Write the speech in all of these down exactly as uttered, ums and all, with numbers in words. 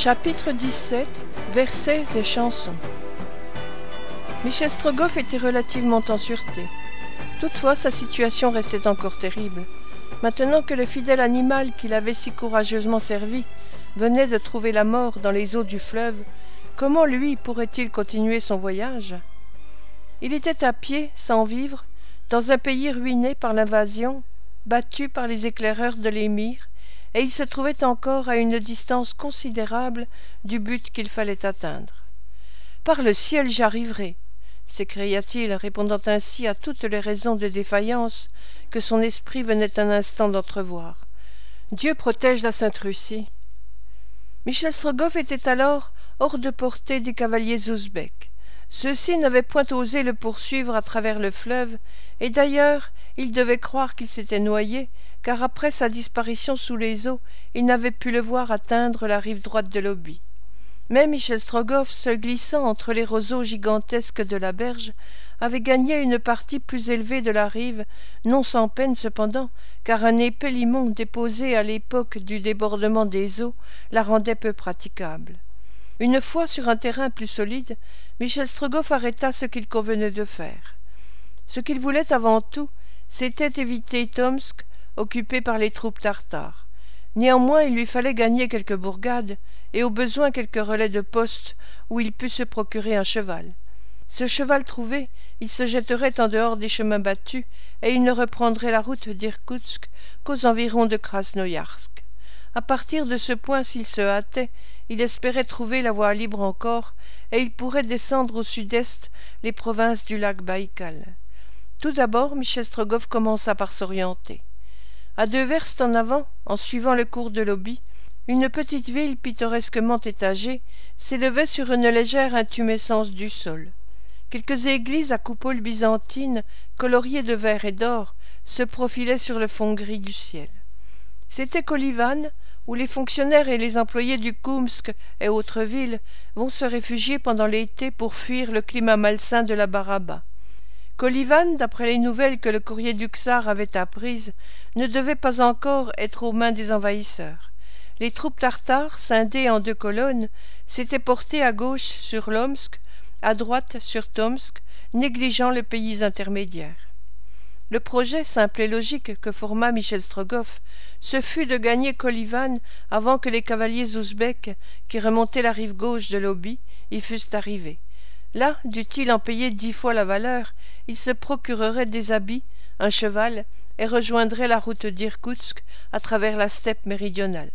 Chapitre dix-sept. Versets et chansons. Michel Strogoff était relativement en sûreté. Toutefois, sa situation restait encore terrible. Maintenant que le fidèle animal qu'il avait si courageusement servi venait de trouver la mort dans les eaux du fleuve, comment lui pourrait-il continuer son voyage? Il était à pied, sans vivre, dans un pays ruiné par l'invasion, battu par les éclaireurs de l'émir, et il se trouvait encore à une distance considérable du but qu'il fallait atteindre. « Par le ciel, j'arriverai !» s'écria-t-il, répondant ainsi à toutes les raisons de défaillance que son esprit venait un instant d'entrevoir. « Dieu protège la Sainte-Russie !» Michel Strogoff était alors hors de portée des cavaliers ouzbeks. Ceux-ci n'avaient point osé le poursuivre à travers le fleuve, et d'ailleurs ils devaient croire qu'il s'était noyé, car après sa disparition sous les eaux, ils n'avaient pu le voir atteindre la rive droite de l'Oby. Mais Michel Strogoff, se glissant entre les roseaux gigantesques de la berge, avait gagné une partie plus élevée de la rive, non sans peine cependant, car un épais limon déposé à l'époque du débordement des eaux la rendait peu praticable. Une fois sur un terrain plus solide, Michel Strogoff arrêta ce qu'il convenait de faire. Ce qu'il voulait avant tout, c'était éviter Tomsk, occupé par les troupes tartares. Néanmoins, il lui fallait gagner quelques bourgades, et au besoin quelques relais de poste où il pût se procurer un cheval. Ce cheval trouvé, il se jetterait en dehors des chemins battus, et il ne reprendrait la route d'Irkoutsk qu'aux environs de Krasnoïarsk. À partir de ce point, s'il se hâtait, il espérait trouver la voie libre encore, et il pourrait descendre au sud-est les provinces du lac Baïkal. Tout d'abord, Michel Strogoff commença par s'orienter. À deux verstes en avant, en suivant le cours de l'Oby, une petite ville pittoresquement étagée s'élevait sur une légère intumescence du sol. Quelques églises à coupoles byzantines, coloriées de vert et d'or, se profilaient sur le fond gris du ciel. C'était Kolivan, où les fonctionnaires et les employés du Koumsk et autres villes vont se réfugier pendant l'été pour fuir le climat malsain de la Baraba. Kolivan, d'après les nouvelles que le courrier du Tsar avait apprises, ne devait pas encore être aux mains des envahisseurs. Les troupes tartares, scindées en deux colonnes, s'étaient portées à gauche sur l'Omsk, à droite sur Tomsk, négligeant les pays intermédiaires. Le projet simple et logique que forma Michel Strogoff, ce fut de gagner Kolivan avant que les cavaliers ouzbeks, qui remontaient la rive gauche de l'Oby, y fussent arrivés. Là, dût-il en payer dix fois la valeur, il se procurerait des habits, un cheval, et rejoindrait la route d'Irkoutsk à travers la steppe méridionale.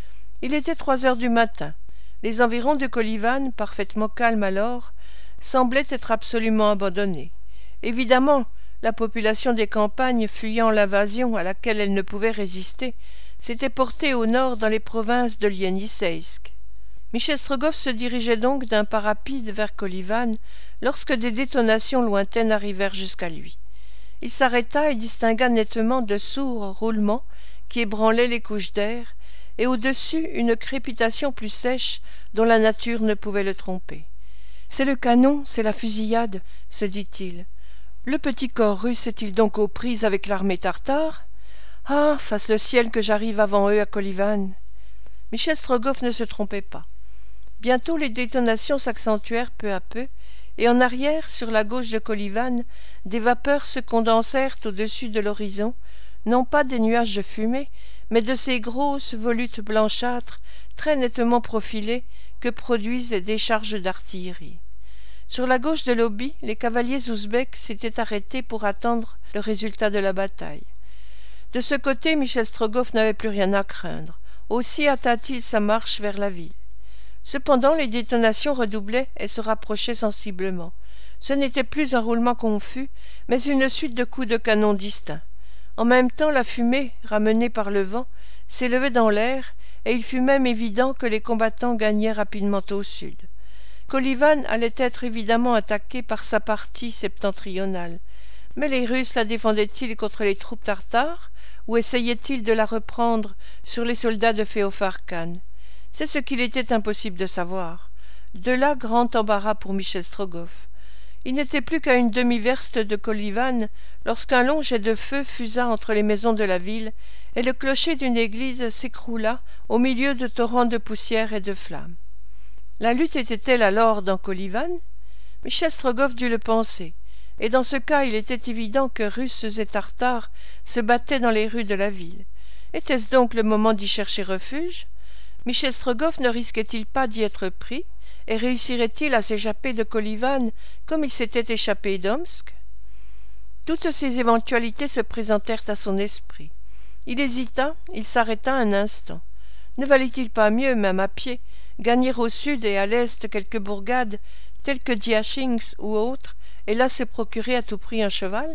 Il était trois heures du matin. Les environs de Kolivan, parfaitement calmes alors, semblaient être absolument abandonnés. Évidemment, la population des campagnes, fuyant l'invasion à laquelle elle ne pouvait résister, s'était portée au nord dans les provinces de Yenisseïsk. Michel Strogoff se dirigeait donc d'un pas rapide vers Kolivan lorsque des détonations lointaines arrivèrent jusqu'à lui. Il s'arrêta et distingua nettement de sourds roulements qui ébranlaient les couches d'air, et au-dessus une crépitation plus sèche dont la nature ne pouvait le tromper. « C'est le canon, c'est la fusillade, » se dit-il. « Le petit corps russe est-il donc aux prises avec l'armée tartare? Ah, fasse le ciel que j'arrive avant eux à Kolivan !» Michel Strogoff ne se trompait pas. Bientôt les détonations s'accentuèrent peu à peu, et en arrière, sur la gauche de Kolivan, des vapeurs se condensèrent au-dessus de l'horizon, non pas des nuages de fumée, mais de ces grosses volutes blanchâtres, très nettement profilées, que produisent les décharges d'artillerie. Sur la gauche de l'Oby, les cavaliers ouzbeks s'étaient arrêtés pour attendre le résultat de la bataille. De ce côté, Michel Strogoff n'avait plus rien à craindre, aussi hâta-t-il sa marche vers la ville. Cependant, les détonations redoublaient et se rapprochaient sensiblement. Ce n'était plus un roulement confus, mais une suite de coups de canon distincts. En même temps, la fumée, ramenée par le vent, s'élevait dans l'air, et il fut même évident que les combattants gagnaient rapidement au sud. Kolivan allait être évidemment attaqué par sa partie septentrionale. Mais les Russes la défendaient-ils contre les troupes tartares, ou essayaient-ils de la reprendre sur les soldats de Féofar Khan? C'est ce qu'il était impossible de savoir. De là grand embarras pour Michel Strogoff. Il n'était plus qu'à une demi-verste de Kolyvan lorsqu'un long jet de feu fusa entre les maisons de la ville et le clocher d'une église s'écroula au milieu de torrents de poussière et de flammes. La lutte était-elle alors dans Kolyvan? Michel Strogoff dut le penser, et dans ce cas il était évident que Russes et Tartares se battaient dans les rues de la ville. Était-ce donc le moment d'y chercher refuge? Michel Strogoff ne risquait-il pas d'y être pris, et réussirait-il à s'échapper de Kolyvan comme il s'était échappé d'Omsk? Toutes ces éventualités se présentèrent à son esprit. Il hésita, il s'arrêta un instant. Ne valait-il pas mieux, même à pied, gagner au sud et à l'est quelques bourgades, telles que Diachinsk ou autres, et là se procurer à tout prix un cheval?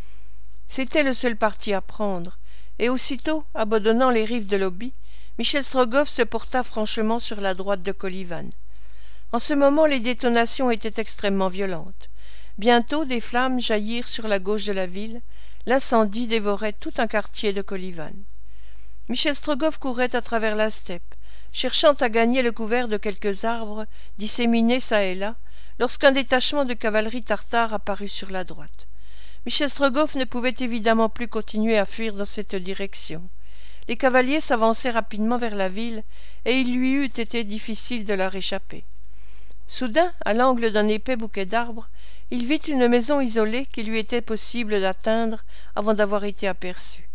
C'était le seul parti à prendre, et aussitôt, abandonnant les rives de l'Oby, Michel Strogoff se porta franchement sur la droite de Kolyvan. En ce moment, les détonations étaient extrêmement violentes. Bientôt, des flammes jaillirent sur la gauche de la ville. L'incendie dévorait tout un quartier de Kolyvan. Michel Strogoff courait à travers la steppe, cherchant à gagner le couvert de quelques arbres disséminés çà et là, lorsqu'un détachement de cavalerie tartare apparut sur la droite. Michel Strogoff ne pouvait évidemment plus continuer à fuir dans cette direction. Les cavaliers s'avançaient rapidement vers la ville, et il lui eût été difficile de leur échapper. Soudain, à l'angle d'un épais bouquet d'arbres, il vit une maison isolée qu'il lui était possible d'atteindre avant d'avoir été aperçu.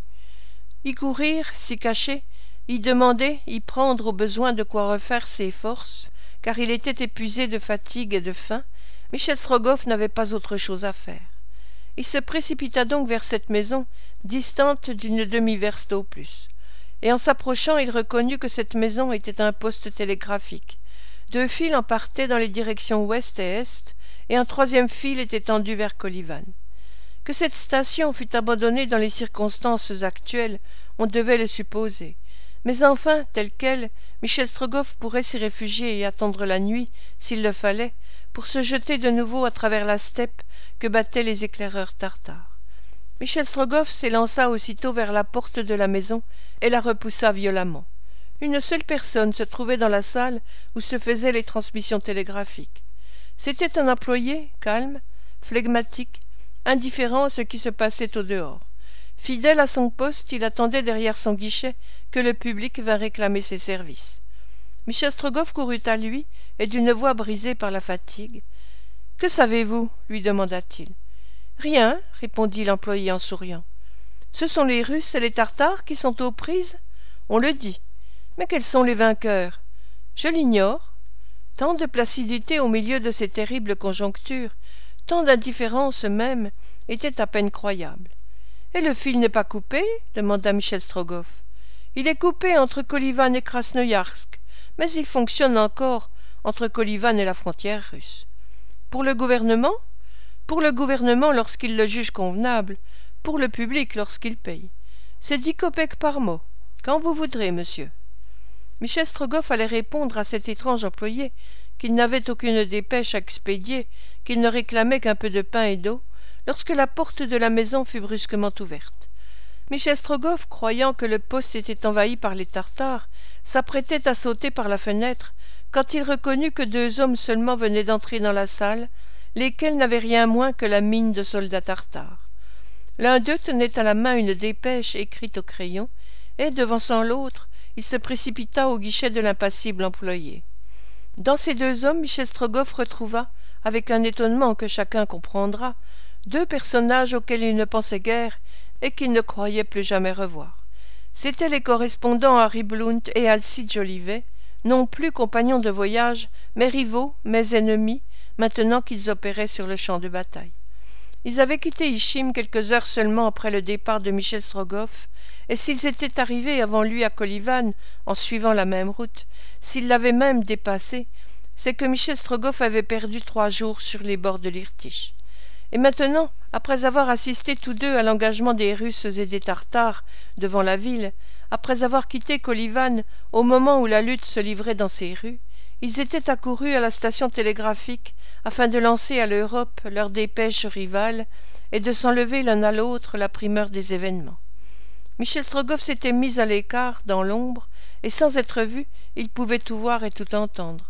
Y courir, s'y cacher, y demander, y prendre au besoin de quoi refaire ses forces, car il était épuisé de fatigue et de faim, Michel Strogoff n'avait pas autre chose à faire. Il se précipita donc vers cette maison, distante d'une demi-verste au plus, et en s'approchant, il reconnut que cette maison était un poste télégraphique. Deux fils en partaient dans les directions ouest et est, et un troisième fil était tendu vers Kolyvan. Que cette station fût abandonnée dans les circonstances actuelles, on devait le supposer. Mais enfin, tel quel, Michel Strogoff pourrait s'y réfugier et attendre la nuit, s'il le fallait, pour se jeter de nouveau à travers la steppe que battaient les éclaireurs tartares. Michel Strogoff s'élança aussitôt vers la porte de la maison et la repoussa violemment. Une seule personne se trouvait dans la salle où se faisaient les transmissions télégraphiques. C'était un employé, calme, flegmatique, indifférent à ce qui se passait au dehors. Fidèle à son poste, il attendait derrière son guichet que le public vînt réclamer ses services. Michel Strogoff courut à lui, et d'une voix brisée par la fatigue. « Que savez-vous » lui demanda-t-il. « Rien, » répondit l'employé en souriant. « Ce sont les Russes et les Tartares qui sont aux prises ? On le dit. Mais quels sont les vainqueurs ? Je l'ignore. » Tant de placidité au milieu de ces terribles conjonctures, tant d'indifférence même, était à peine croyable. « Et le fil n'est pas coupé ?» demanda Michel Strogoff. « Il est coupé entre Kolyvan et Krasnoïarsk, mais il fonctionne encore entre Kolyvan et la frontière russe. Pour le gouvernement ? Pour le gouvernement lorsqu'il le juge convenable, pour le public lorsqu'il paye. C'est dix kopecks par mot. Quand vous voudrez, monsieur. » Michel Strogoff allait répondre à cet étrange employé qu'il n'avait aucune dépêche à expédier, qu'il ne réclamait qu'un peu de pain et d'eau, lorsque la porte de la maison fut brusquement ouverte. Michel Strogoff, croyant que le poste était envahi par les Tartares, s'apprêtait à sauter par la fenêtre, quand il reconnut que deux hommes seulement venaient d'entrer dans la salle, lesquels n'avaient rien moins que la mine de soldats tartares. L'un d'eux tenait à la main une dépêche écrite au crayon, et, devançant l'autre, il se précipita au guichet de l'impassible employé. Dans ces deux hommes, Michel Strogoff retrouva, avec un étonnement que chacun comprendra, deux personnages auxquels il ne pensait guère et qu'il ne croyait plus jamais revoir. C'étaient les correspondants Harry Blount et Alcide Jolivet, non plus compagnons de voyage, mais rivaux, mais ennemis, maintenant qu'ils opéraient sur le champ de bataille. Ils avaient quitté Ishim quelques heures seulement après le départ de Michel Strogoff, et s'ils étaient arrivés avant lui à Kolyvan, en suivant la même route, s'ils l'avaient même dépassé, c'est que Michel Strogoff avait perdu trois jours sur les bords de l'Irtych. Et maintenant, après avoir assisté tous deux à l'engagement des Russes et des Tartares devant la ville, après avoir quitté Kolyvan au moment où la lutte se livrait dans ses rues, ils étaient accourus à la station télégraphique afin de lancer à l'Europe leurs dépêches rivales et de s'enlever l'un à l'autre la primeur des événements. Michel Strogoff s'était mis à l'écart, dans l'ombre, et sans être vu, il pouvait tout voir et tout entendre.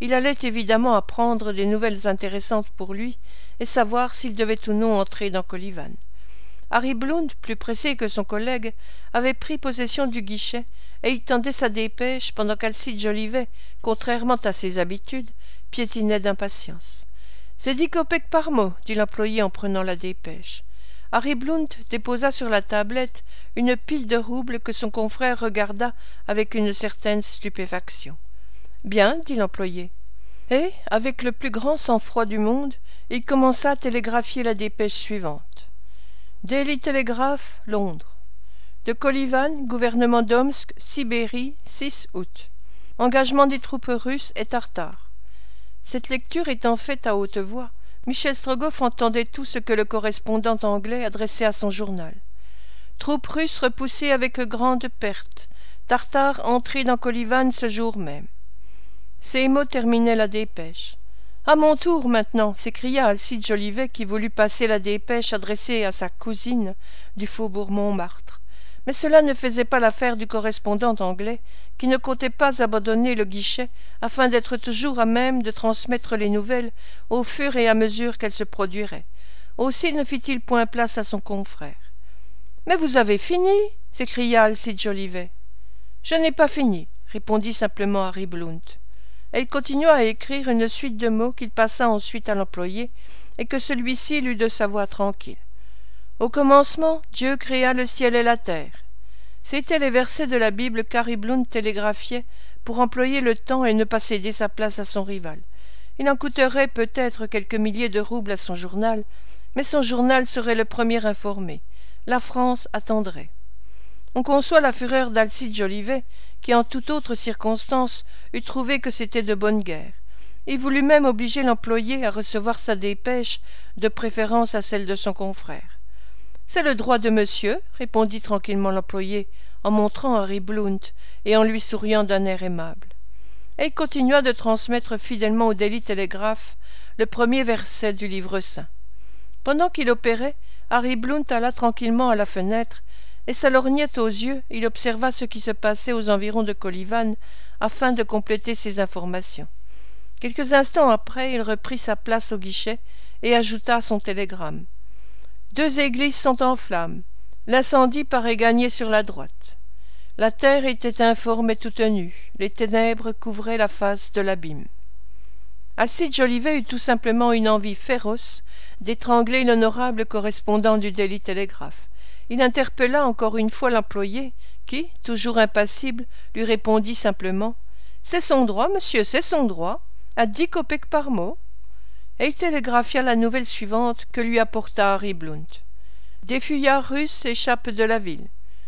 il allait évidemment apprendre des nouvelles intéressantes pour lui et savoir s'il devait ou non entrer dans Kollyvan. Harry Blount, plus pressé que son collègue, avait pris possession du guichet et il tendait sa dépêche pendant qu'Alcide Jolivet, contrairement à ses habitudes, piétinait d'impatience. « C'est dix kopeks par mot, dit l'employé en prenant la dépêche. Harry Blount déposa sur la tablette une pile de roubles que son confrère regarda avec une certaine stupéfaction. « Bien, dit l'employé. » Et, avec le plus grand sang-froid du monde, il commença à télégraphier la dépêche suivante. Daily Telegraph, Londres. De Kollyvan, gouvernement d'Omsk, Sibérie, six août. Engagement des troupes russes et tartares. Cette lecture étant faite à haute voix, Michel Strogoff entendait tout ce que le correspondant anglais adressait à son journal. Troupes russes repoussées avec grande perte. Tartares entrés dans Kollyvan ce jour même. Ces mots terminaient la dépêche. « À mon tour, maintenant !» s'écria Alcide Jolivet qui voulut passer la dépêche adressée à sa cousine du faubourg Montmartre. Mais cela ne faisait pas l'affaire du correspondant anglais, qui ne comptait pas abandonner le guichet afin d'être toujours à même de transmettre les nouvelles au fur et à mesure qu'elles se produiraient. Aussi ne fit-il point place à son confrère. « Mais vous avez fini !» s'écria Alcide Jolivet. « Je n'ai pas fini !» répondit simplement Harry Blount. Et il continua à écrire une suite de mots qu'il passa ensuite à l'employé et que celui-ci lut de sa voix tranquille. Au commencement, Dieu créa le ciel et la terre. C'étaient les versets de la Bible qu'Harry Blount télégraphiait pour employer le temps et ne pas céder sa place à son rival. Il en coûterait peut-être quelques milliers de roubles à son journal, mais son journal serait le premier informé. La France attendrait. On conçoit la fureur d'Alcide Jolivet, qui en toute autre circonstance eût trouvé que c'était de bonne guerre. Il voulut même obliger l'employé à recevoir sa dépêche, de préférence à celle de son confrère. « C'est le droit de monsieur, » répondit tranquillement l'employé, en montrant Harry Blount et en lui souriant d'un air aimable. Et il continua de transmettre fidèlement au Daily Telegraph le premier verset du livre saint. Pendant qu'il opérait, Harry Blount alla tranquillement à la fenêtre, et sa lorgnette aux yeux, il observa ce qui se passait aux environs de Kollyvan afin de compléter ses informations. Quelques instants après, il reprit sa place au guichet et ajouta son télégramme. « Deux églises sont en flammes. L'incendie paraît gagner sur la droite. La terre était informe et toute nue. Les ténèbres couvraient la face de l'abîme. » Alcide Jolivet eut tout simplement une envie féroce d'étrangler l'honorable correspondant du Daily Telegraph. Il interpella encore une fois l'employé, qui, toujours impassible, lui répondit simplement « C'est son droit, monsieur, c'est son droit, à dix kopeks par mot. » Et il télégraphia la nouvelle suivante que lui apporta Harry Blount. « Des fuyards russes échappent de la ville.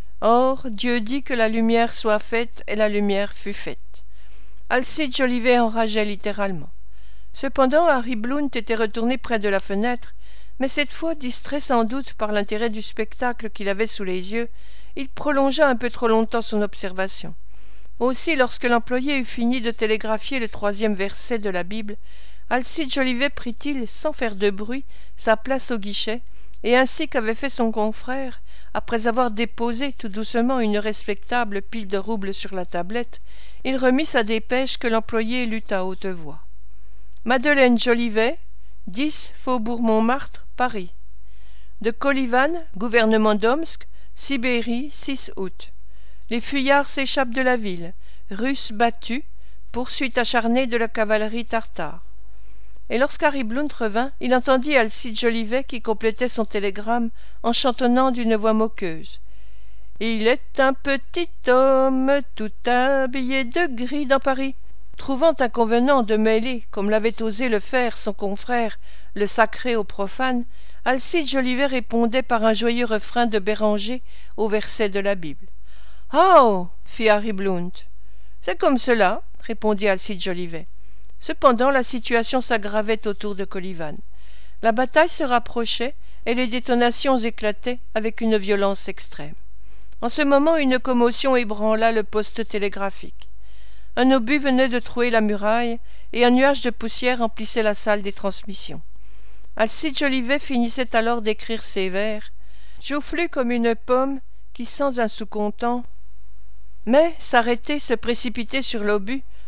Or, Dieu dit que la lumière soit faite, et la lumière fut faite. » Alcide Jolivet enrageait littéralement. Cependant, Harry Blount était retourné près de la fenêtre, mais cette fois, distrait sans doute par l'intérêt du spectacle qu'il avait sous les yeux, il prolongea un peu trop longtemps son observation. Aussi, lorsque l'employé eut fini de télégraphier le troisième verset de la Bible, Alcide Jolivet prit-il, sans faire de bruit, sa place au guichet, et ainsi qu'avait fait son confrère, après avoir déposé tout doucement une respectable pile de roubles sur la tablette, il remit sa dépêche que l'employé lut à haute voix. « Madeleine Jolivet, dix faubourg Montmartre, Paris. De Kollyvan, gouvernement d'Omsk, Sibérie, six août. Les fuyards s'échappent de la ville. Russes battus. Poursuite acharnée de la cavalerie tartare. » Et lorsqu'Harry Blount revint, il entendit Alcide Jolivet qui complétait son télégramme en chantonnant d'une voix moqueuse. « Il est un petit homme tout habillé de gris dans Paris. » Trouvant inconvenant de mêler, comme l'avait osé le faire son confrère, le sacré au profane, Alcide Jolivet répondait par un joyeux refrain de Béranger au verset de la Bible. « Oh !» fit Harry Blount. « C'est comme cela, » répondit Alcide Jolivet. Cependant, la situation s'aggravait autour de Kollyvan. La bataille se rapprochait et les détonations éclataient avec une violence extrême. En ce moment, une commotion ébranla le poste télégraphique. Un obus venait de trouer la muraille, et un nuage de poussière emplissait la salle des transmissions. Alcide Jolivet finissait alors d'écrire ces vers, joufflu comme une pomme qui, sans un sou comptant, mais s'arrêter, se précipiter sur l'obus,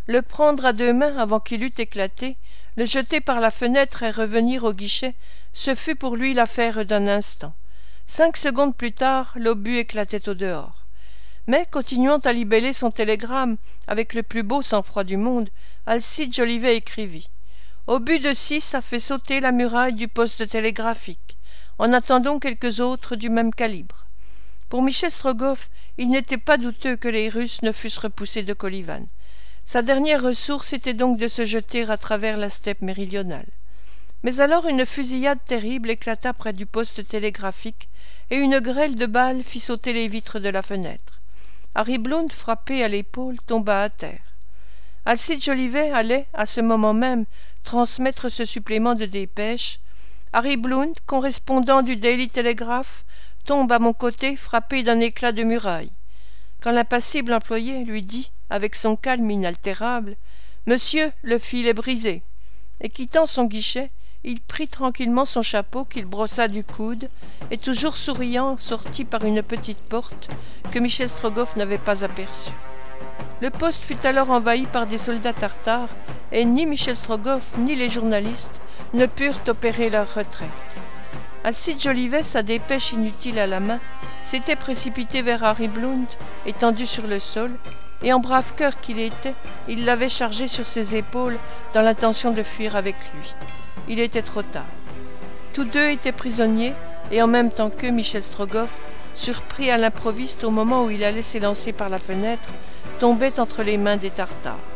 le prendre à deux mains avant qu'il eût éclaté, le jeter par la fenêtre et revenir au guichet, ce fut pour lui l'affaire d'un instant. Cinq secondes plus tard, l'obus éclatait au dehors. Mais, continuant à libeller son télégramme avec le plus beau sang-froid du monde, Alcide Jolivet écrivit « Obus de six a fait sauter la muraille du poste télégraphique. En attendons quelques autres du même calibre. » Pour Michel Strogoff, il n'était pas douteux que les Russes ne fussent repoussés de Kolyvan. Sa dernière ressource était donc de se jeter à travers la steppe méridionale. Mais alors une fusillade terrible éclata près du poste télégraphique et une grêle de balles fit sauter les vitres de la fenêtre. Harry Blount, frappé à l'épaule, tomba à terre. Alcide Jolivet allait, à ce moment même, transmettre ce supplément de dépêche. Harry Blount, correspondant du Daily Telegraph, tombe à mon côté, frappé d'un éclat de muraille. Quand l'impassible employé lui dit, avec son calme inaltérable, « Monsieur, le fil est brisé », et quittant son guichet, il prit tranquillement son chapeau qu'il brossa du coude, et toujours souriant sortit par une petite porte que Michel Strogoff n'avait pas aperçue. Le poste fut alors envahi par des soldats tartares, et ni Michel Strogoff ni les journalistes ne purent opérer leur retraite. Alcide Jolivet, sa dépêche inutile à la main, s'était précipité vers Harry Blount, étendu sur le sol, et en brave cœur qu'il était, il l'avait chargé sur ses épaules dans l'intention de fuir avec lui. Il était trop tard. Tous deux étaient prisonniers, et en même temps qu'eux, Michel Strogoff, surpris à l'improviste au moment où il allait s'élancer par la fenêtre, tombait entre les mains des Tartares.